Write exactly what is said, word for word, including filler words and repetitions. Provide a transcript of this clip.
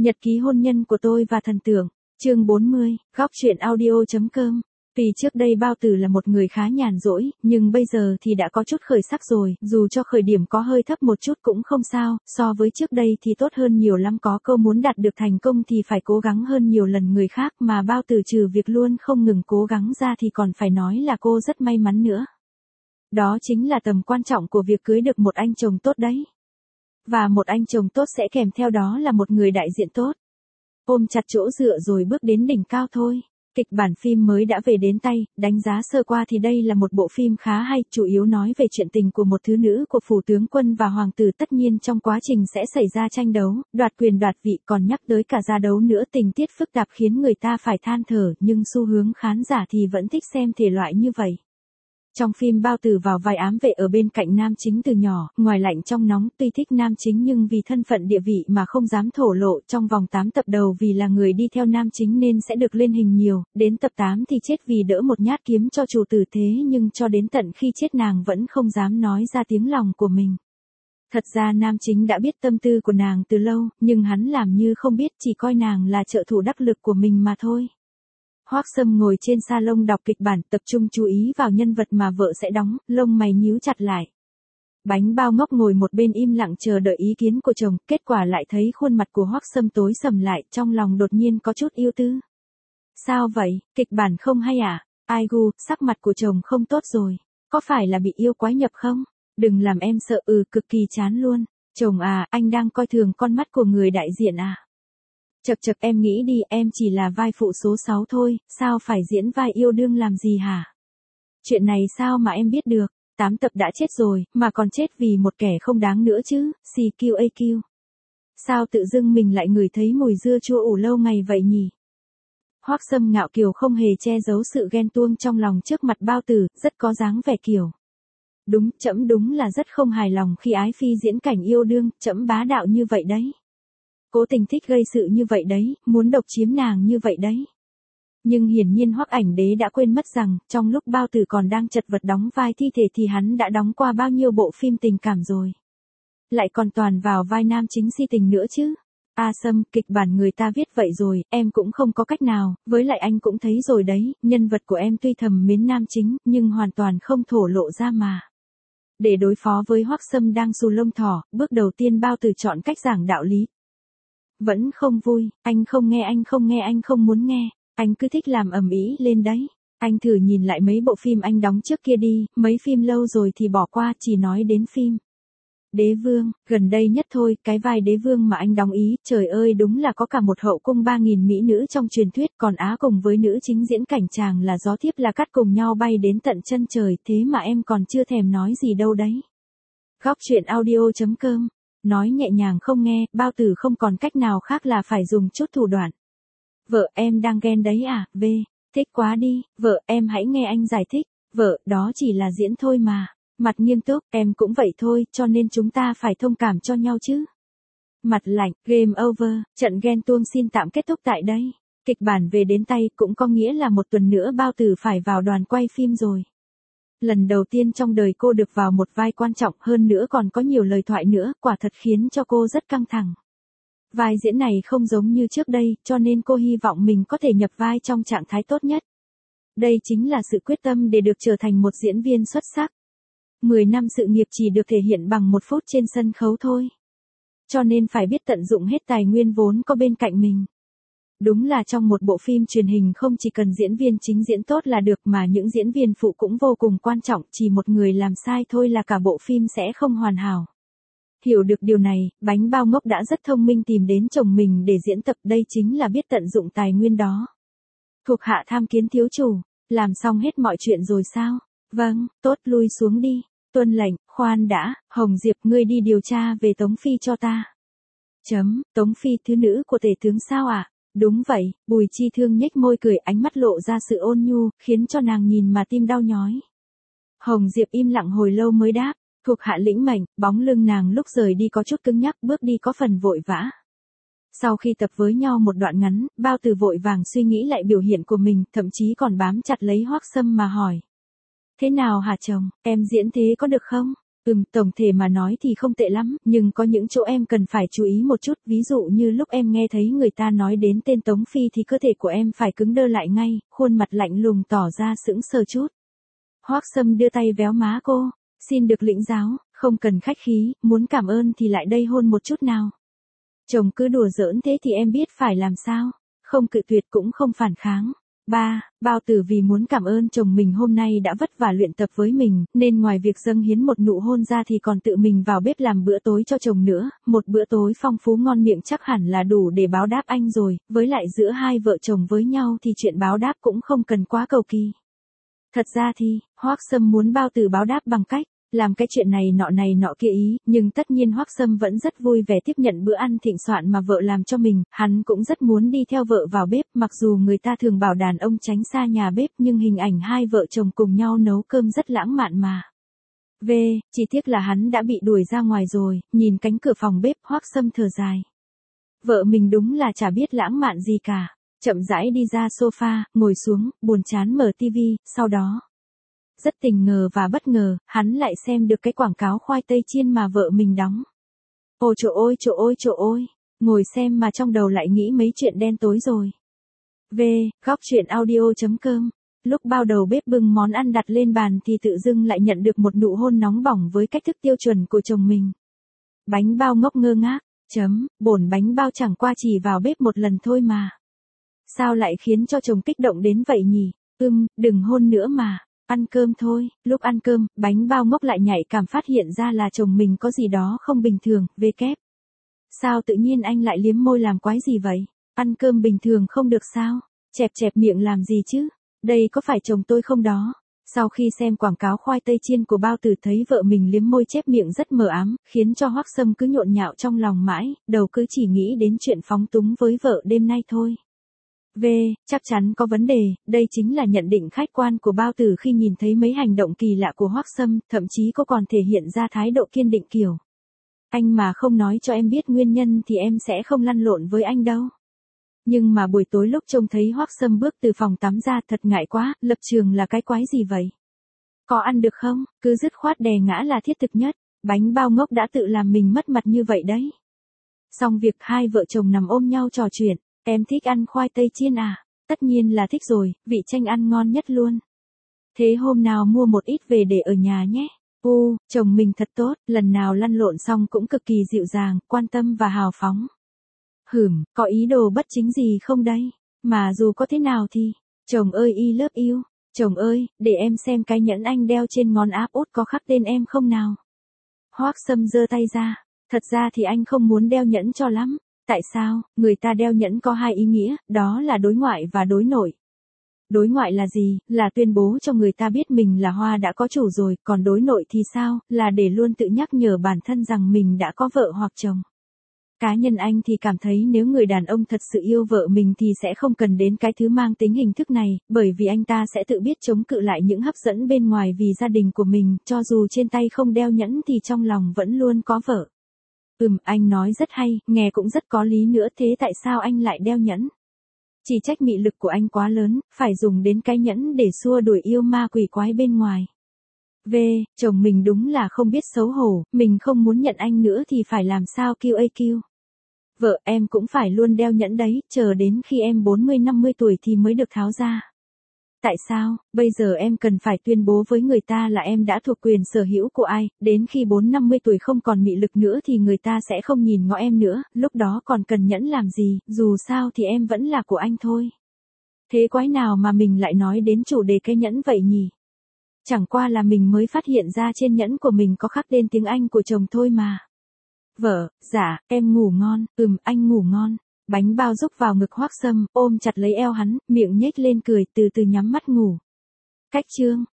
Nhật ký hôn nhân của tôi và thần tượng, chương bốn mươi, góc truyện audio.com. Vì trước đây Bao Tử là một người khá nhàn rỗi, nhưng bây giờ thì đã có chút khởi sắc rồi, dù cho khởi điểm có hơi thấp một chút cũng không sao, so với trước đây thì tốt hơn nhiều lắm, có câu muốn đạt được thành công thì phải cố gắng hơn nhiều lần người khác, mà Bao Tử trừ việc luôn không ngừng cố gắng ra thì còn phải nói là cô rất may mắn nữa. Đó chính là tầm quan trọng của việc cưới được một anh chồng tốt đấy. Và một anh chồng tốt sẽ kèm theo đó là một người đại diện tốt. Ôm chặt chỗ dựa rồi bước đến đỉnh cao thôi. Kịch bản phim mới đã về đến tay, đánh giá sơ qua thì đây là một bộ phim khá hay, chủ yếu nói về chuyện tình của một thứ nữ của phủ tướng quân và hoàng tử, tất nhiên trong quá trình sẽ xảy ra tranh đấu, đoạt quyền đoạt vị, còn nhắc tới cả gia đấu nữa, tình tiết phức tạp khiến người ta phải than thở, nhưng xu hướng khán giả thì vẫn thích xem thể loại như vậy. Trong phim Bao Tử vào vai ám vệ ở bên cạnh nam chính từ nhỏ, ngoài lạnh trong nóng, tuy thích nam chính nhưng vì thân phận địa vị mà không dám thổ lộ. Trong vòng tám tập đầu vì là người đi theo nam chính nên sẽ được lên hình nhiều, đến tập tám thì chết vì đỡ một nhát kiếm cho chủ tử, thế nhưng cho đến tận khi chết nàng vẫn không dám nói ra tiếng lòng của mình. Thật ra nam chính đã biết tâm tư của nàng từ lâu, nhưng hắn làm như không biết, chỉ coi nàng là trợ thủ đắc lực của mình mà thôi. Hoắc Sâm ngồi trên salon đọc kịch bản, tập trung chú ý vào nhân vật mà vợ sẽ đóng, lông mày nhíu chặt lại. Bánh bao ngốc ngồi một bên im lặng chờ đợi ý kiến của chồng, kết quả lại thấy khuôn mặt của Hoắc Sâm tối sầm lại, trong lòng đột nhiên có chút ưu tư. Sao vậy, kịch bản không hay à? Ai gu, sắc mặt của chồng không tốt rồi. Có phải là bị yêu quái nhập không? Đừng làm em sợ, ừ cực kỳ chán luôn. Chồng à, anh đang coi thường con mắt của người đại diện à? Chật chật, em nghĩ đi, em chỉ là vai phụ số sáu thôi, sao phải diễn vai yêu đương làm gì hả? Chuyện này sao mà em biết được, tám tập đã chết rồi, mà còn chết vì một kẻ không đáng nữa chứ, xê quy a quy. Sao tự dưng mình lại ngửi thấy mùi dưa chua ủ lâu ngày vậy nhỉ? Hoắc Sâm ngạo kiều không hề che giấu sự ghen tuông trong lòng trước mặt Bao Tử, rất có dáng vẻ kiểu. Đúng, trẫm đúng là rất không hài lòng khi ái phi diễn cảnh yêu đương, trẫm bá đạo như vậy đấy. Cố tình thích gây sự như vậy đấy, muốn độc chiếm nàng như vậy đấy. Nhưng hiển nhiên Hoắc Ảnh Đế đã quên mất rằng, trong lúc Bao Tử còn đang chật vật đóng vai thi thể thì hắn đã đóng qua bao nhiêu bộ phim tình cảm rồi. Lại còn toàn vào vai nam chính si tình nữa chứ. A Sâm, kịch bản người ta viết vậy rồi, em cũng không có cách nào, với lại anh cũng thấy rồi đấy, nhân vật của em tuy thầm mến nam chính, nhưng hoàn toàn không thổ lộ ra mà. Để đối phó với Hoắc Sâm đang xù lông thỏ, bước đầu tiên Bao Tử chọn cách giảng đạo lý. Vẫn không vui, anh không nghe anh không nghe anh không muốn nghe, anh cứ thích làm ầm ĩ lên đấy. Anh thử nhìn lại mấy bộ phim anh đóng trước kia đi, mấy phim lâu rồi thì bỏ qua, chỉ nói đến phim Đế Vương, gần đây nhất thôi, cái vai Đế Vương mà anh đóng ý, trời ơi đúng là có cả một hậu cung ba nghìn mỹ nữ trong truyền thuyết, còn Á cùng với nữ chính diễn cảnh chàng là gió thiếp là cắt cùng nhau bay đến tận chân trời, thế mà em còn chưa thèm nói gì đâu đấy. Góc truyện audio.com. Nói nhẹ nhàng không nghe, Bao Tử không còn cách nào khác là phải dùng chút thủ đoạn. Vợ, em đang ghen đấy à, v, thích quá đi, vợ, em hãy nghe anh giải thích, vợ, đó chỉ là diễn thôi mà, mặt nghiêm túc, em cũng vậy thôi, cho nên chúng ta phải thông cảm cho nhau chứ. Mặt lạnh, game over, trận ghen tuông xin tạm kết thúc tại đây. Kịch bản về đến tay cũng có nghĩa là một tuần nữa Bao Tử phải vào đoàn quay phim rồi. Lần đầu tiên trong đời cô được vào một vai quan trọng, hơn nữa còn có nhiều lời thoại nữa, quả thật khiến cho cô rất căng thẳng. Vai diễn này không giống như trước đây, cho nên cô hy vọng mình có thể nhập vai trong trạng thái tốt nhất. Đây chính là sự quyết tâm để được trở thành một diễn viên xuất sắc. mười năm sự nghiệp chỉ được thể hiện bằng một phút trên sân khấu thôi. Cho nên phải biết tận dụng hết tài nguyên vốn có bên cạnh mình. Đúng là trong một bộ phim truyền hình không chỉ cần diễn viên chính diễn tốt là được mà những diễn viên phụ cũng vô cùng quan trọng, chỉ một người làm sai thôi là cả bộ phim sẽ không hoàn hảo. Hiểu được điều này, Bánh Bao Ngốc đã rất thông minh tìm đến chồng mình để diễn tập, đây chính là biết tận dụng tài nguyên đó. Thuộc hạ tham kiến thiếu chủ, làm xong hết mọi chuyện rồi sao? Vâng, tốt, lui xuống đi. Tuân lệnh, khoan đã, Hồng Diệp, ngươi đi điều tra về Tống Phi cho ta. Chấm, Tống Phi thứ nữ của tể tướng sao ạ? À? Đúng vậy, Bùi Chi Thương nhếch môi cười, ánh mắt lộ ra sự ôn nhu, khiến cho nàng nhìn mà tim đau nhói. Hồng Diệp im lặng hồi lâu mới đáp, thuộc hạ lĩnh mệnh, bóng lưng nàng lúc rời đi có chút cứng nhắc, bước đi có phần vội vã. Sau khi tập với nhau một đoạn ngắn, Bao Tử vội vàng suy nghĩ lại biểu hiện của mình, thậm chí còn bám chặt lấy Hoắc Sâm mà hỏi. Thế nào hả chồng, em diễn thế có được không? Ừm, tổng thể mà nói thì không tệ lắm, nhưng có những chỗ em cần phải chú ý một chút, ví dụ như lúc em nghe thấy người ta nói đến tên Tống Phi thì cơ thể của em phải cứng đơ lại ngay, khuôn mặt lạnh lùng tỏ ra sững sờ chút. Hoắc Sâm đưa tay véo má cô, xin được lĩnh giáo, không cần khách khí, muốn cảm ơn thì lại đây hôn một chút nào. Chồng cứ đùa giỡn thế thì em biết phải làm sao, không cự tuyệt cũng không phản kháng. Ba, Bao Tử vì muốn cảm ơn chồng mình hôm nay đã vất vả luyện tập với mình, nên ngoài việc dâng hiến một nụ hôn ra thì còn tự mình vào bếp làm bữa tối cho chồng nữa, một bữa tối phong phú ngon miệng chắc hẳn là đủ để báo đáp anh rồi, với lại giữa hai vợ chồng với nhau thì chuyện báo đáp cũng không cần quá cầu kỳ. Thật ra thì, Hoắc Sâm muốn Bao Tử báo đáp bằng cách làm cái chuyện này nọ này nọ kia ý, nhưng tất nhiên Hoắc Sâm vẫn rất vui vẻ tiếp nhận bữa ăn thịnh soạn mà vợ làm cho mình, hắn cũng rất muốn đi theo vợ vào bếp, mặc dù người ta thường bảo đàn ông tránh xa nhà bếp nhưng hình ảnh hai vợ chồng cùng nhau nấu cơm rất lãng mạn mà. V, chỉ tiếc là hắn đã bị đuổi ra ngoài rồi, nhìn cánh cửa phòng bếp Hoắc Sâm thở dài. Vợ mình đúng là chả biết lãng mạn gì cả, chậm rãi đi ra sofa, ngồi xuống, buồn chán mở tivi, sau đó. Rất tình ngờ và bất ngờ, hắn lại xem được cái quảng cáo khoai tây chiên mà vợ mình đóng. Ôi trời ôi trời ôi trời ôi, ngồi xem mà trong đầu lại nghĩ mấy chuyện đen tối rồi. V, góc chuyện audio chấm com. Lúc bao đầu bếp bưng món ăn đặt lên bàn thì tự dưng lại nhận được một nụ hôn nóng bỏng với cách thức tiêu chuẩn của chồng mình. Bánh bao ngốc ngơ ngác, chấm, bổn bánh bao chẳng qua chỉ vào bếp một lần thôi mà. Sao lại khiến cho chồng kích động đến vậy nhỉ? Ưm, đừng hôn nữa mà. Ăn cơm thôi, lúc ăn cơm, bánh bao ngốc lại nhạy cảm phát hiện ra là chồng mình có gì đó không bình thường, về kép. Sao tự nhiên anh lại liếm môi làm quái gì vậy? Ăn cơm bình thường không được sao? Chẹp chẹp miệng làm gì chứ? Đây có phải chồng tôi không đó? Sau khi xem quảng cáo khoai tây chiên của Bao Tử thấy vợ mình liếm môi chép miệng rất mờ ám, khiến cho Hoắc Sâm cứ nhộn nhạo trong lòng mãi, đầu cứ chỉ nghĩ đến chuyện phóng túng với vợ đêm nay thôi. V, chắc chắn có vấn đề, đây chính là nhận định khách quan của Bao Tử khi nhìn thấy mấy hành động kỳ lạ của Hoắc Sâm, thậm chí cô còn thể hiện ra thái độ kiên định kiểu. Anh mà không nói cho em biết nguyên nhân thì em sẽ không lăn lộn với anh đâu. Nhưng mà buổi tối lúc trông thấy Hoắc Sâm bước từ phòng tắm ra thật ngại quá, lập trường là cái quái gì vậy? Có ăn được không? Cứ dứt khoát đè ngã là thiết thực nhất, bánh bao ngốc đã tự làm mình mất mặt như vậy đấy. Xong việc hai vợ chồng nằm ôm nhau trò chuyện. Em thích ăn khoai tây chiên à? Tất nhiên là thích rồi, vị chanh ăn ngon nhất luôn. Thế hôm nào mua một ít về để ở nhà nhé. U, chồng mình thật tốt, lần nào lăn lộn xong cũng cực kỳ dịu dàng, quan tâm và hào phóng. Hửm, có ý đồ bất chính gì không đây? Mà dù có thế nào thì, chồng ơi y love you, chồng ơi, để em xem cái nhẫn anh đeo trên ngón áp út có khắc tên em không nào? Hoắc Sâm giơ tay ra, thật ra thì anh không muốn đeo nhẫn cho lắm. Tại sao? Người ta đeo nhẫn có hai ý nghĩa, đó là đối ngoại và đối nội. Đối ngoại là gì? Là tuyên bố cho người ta biết mình là hoa đã có chủ rồi, còn đối nội thì sao? Là để luôn tự nhắc nhở bản thân rằng mình đã có vợ hoặc chồng. Cá nhân anh thì cảm thấy nếu người đàn ông thật sự yêu vợ mình thì sẽ không cần đến cái thứ mang tính hình thức này, bởi vì anh ta sẽ tự biết chống cự lại những hấp dẫn bên ngoài vì gia đình của mình, cho dù trên tay không đeo nhẫn thì trong lòng vẫn luôn có vợ. Ừm, anh nói rất hay, nghe cũng rất có lý nữa, thế tại sao anh lại đeo nhẫn? Chỉ trách mị lực của anh quá lớn, phải dùng đến cái nhẫn để xua đuổi yêu ma quỷ quái bên ngoài. V, chồng mình đúng là không biết xấu hổ, mình không muốn nhận anh nữa thì phải làm sao quy a quy. Vợ em cũng phải luôn đeo nhẫn đấy, chờ đến khi em bốn mươi năm mươi tuổi thì mới được tháo ra. Tại sao, bây giờ em cần phải tuyên bố với người ta là em đã thuộc quyền sở hữu của ai, đến khi bốn năm mươi tuổi không còn mị lực nữa thì người ta sẽ không nhìn ngó em nữa, lúc đó còn cần nhẫn làm gì, dù sao thì em vẫn là của anh thôi. Thế quái nào mà mình lại nói đến chủ đề cái nhẫn vậy nhỉ? Chẳng qua là mình mới phát hiện ra trên nhẫn của mình có khắc tên tiếng Anh của chồng thôi mà. Vợ, dạ, em ngủ ngon, ừm, anh ngủ ngon. Bánh bao rúc vào ngực Hoắc Sâm, ôm chặt lấy eo hắn, miệng nhếch lên cười, từ từ nhắm mắt ngủ. Cách chương